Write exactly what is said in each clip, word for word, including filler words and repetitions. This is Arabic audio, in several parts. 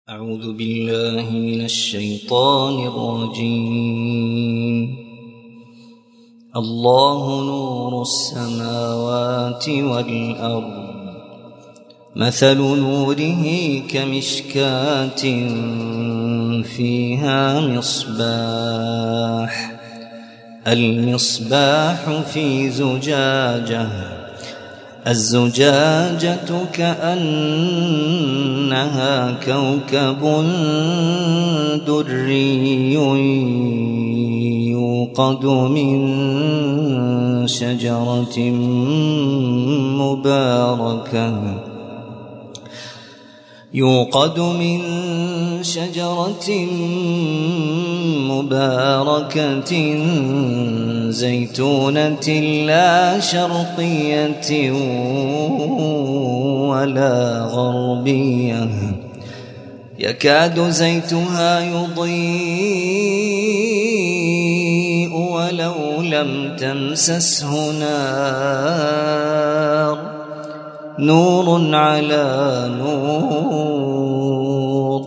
أعوذ بالله من الشيطان الرجيم. الله نور السماوات والأرض، مثل نوره كمشكاة فيها مصباح، المصباح في زجاجة، الزجاجة كأنها كوكب دري يوقد من شجرة مباركة يوقد من شجرة مباركة زيتونة لا شرقية ولا غربية، يكاد زيتها يضيء ولو لم تمسسه نار، نور على نور،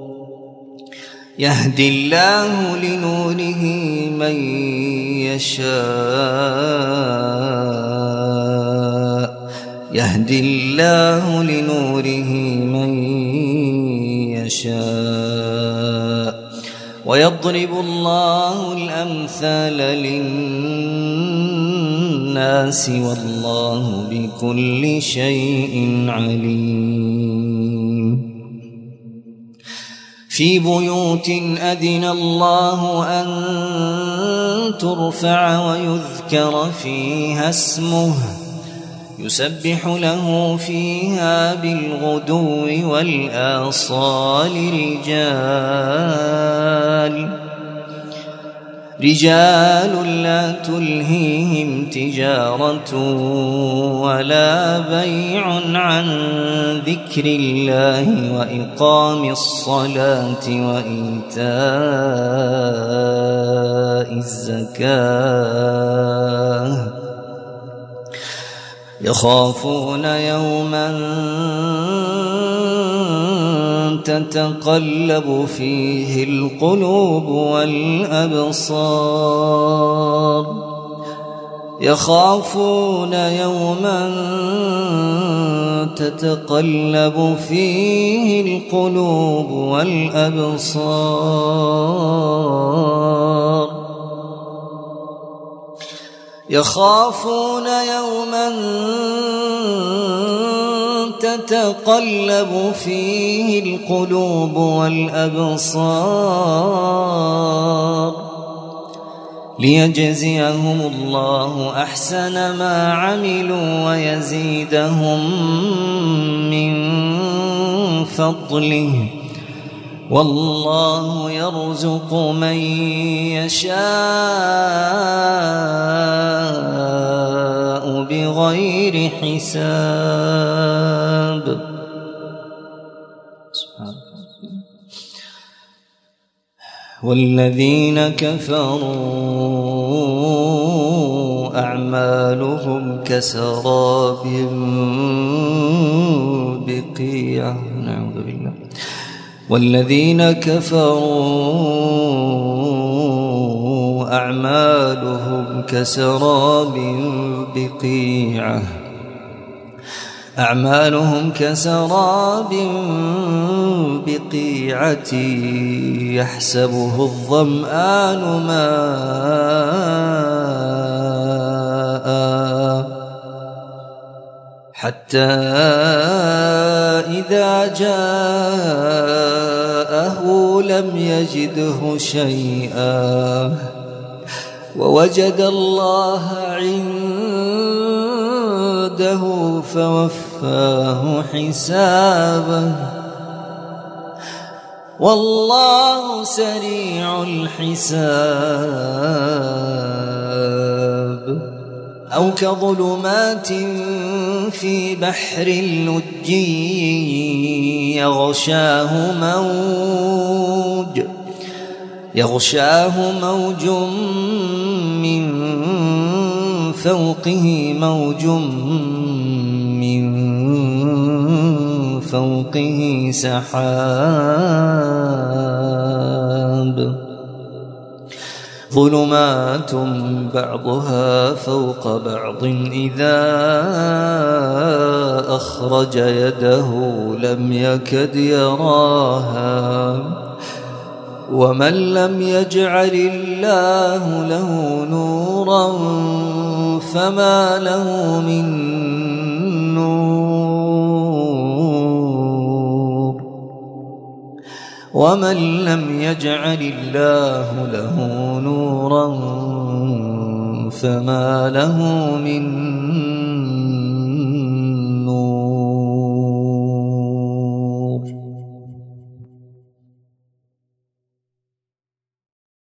يهدي الله لنوره من يشاء يهدي الله لنوره من يشاء ويضرب الله الأمثال للناس والله بكل شيء عليم. في بيوت أذن الله أن ترفع ويذكر فيها اسمه يسبح له فيها بالغدو والآصال رجال رجال لا تلهيهم تجارة ولا بيع عن ذكر الله وإقام الصلاة وإيتاء الزكاة، يخافون يوما تتقلب فيه القلوب والأبصار يخافون يوما تتقلب فيه القلوب والأبصار يخافون يوما تتقلب فيه القلوب والأبصار ليجزيهم الله أحسن ما عملوا ويزيدهم من فضله، والله يرزق من يشاء بغير حساب. والذين كفروا أعمالهم كسراب بقيعة نعوذ بالله والذين كفروا أعمالهم كسراب بقيعة أعمالهم كسراب بقيعة يحسبه الظمآن ماء حتى إذا جاءه لم يجده شيئا ووجد الله عنده فوفاه حسابه والله سريع الحساب. أو كظلمات في بحر لجي يغشاه موج يغشاه موج من فوقه موج من فوقه سحاب ظلمات بعضها فوق بعض إذا أخرج يده لم يكد يراها ومن لم يجعل الله له نورا فما له من نور ومن لم يجعل الله له نورا فما له من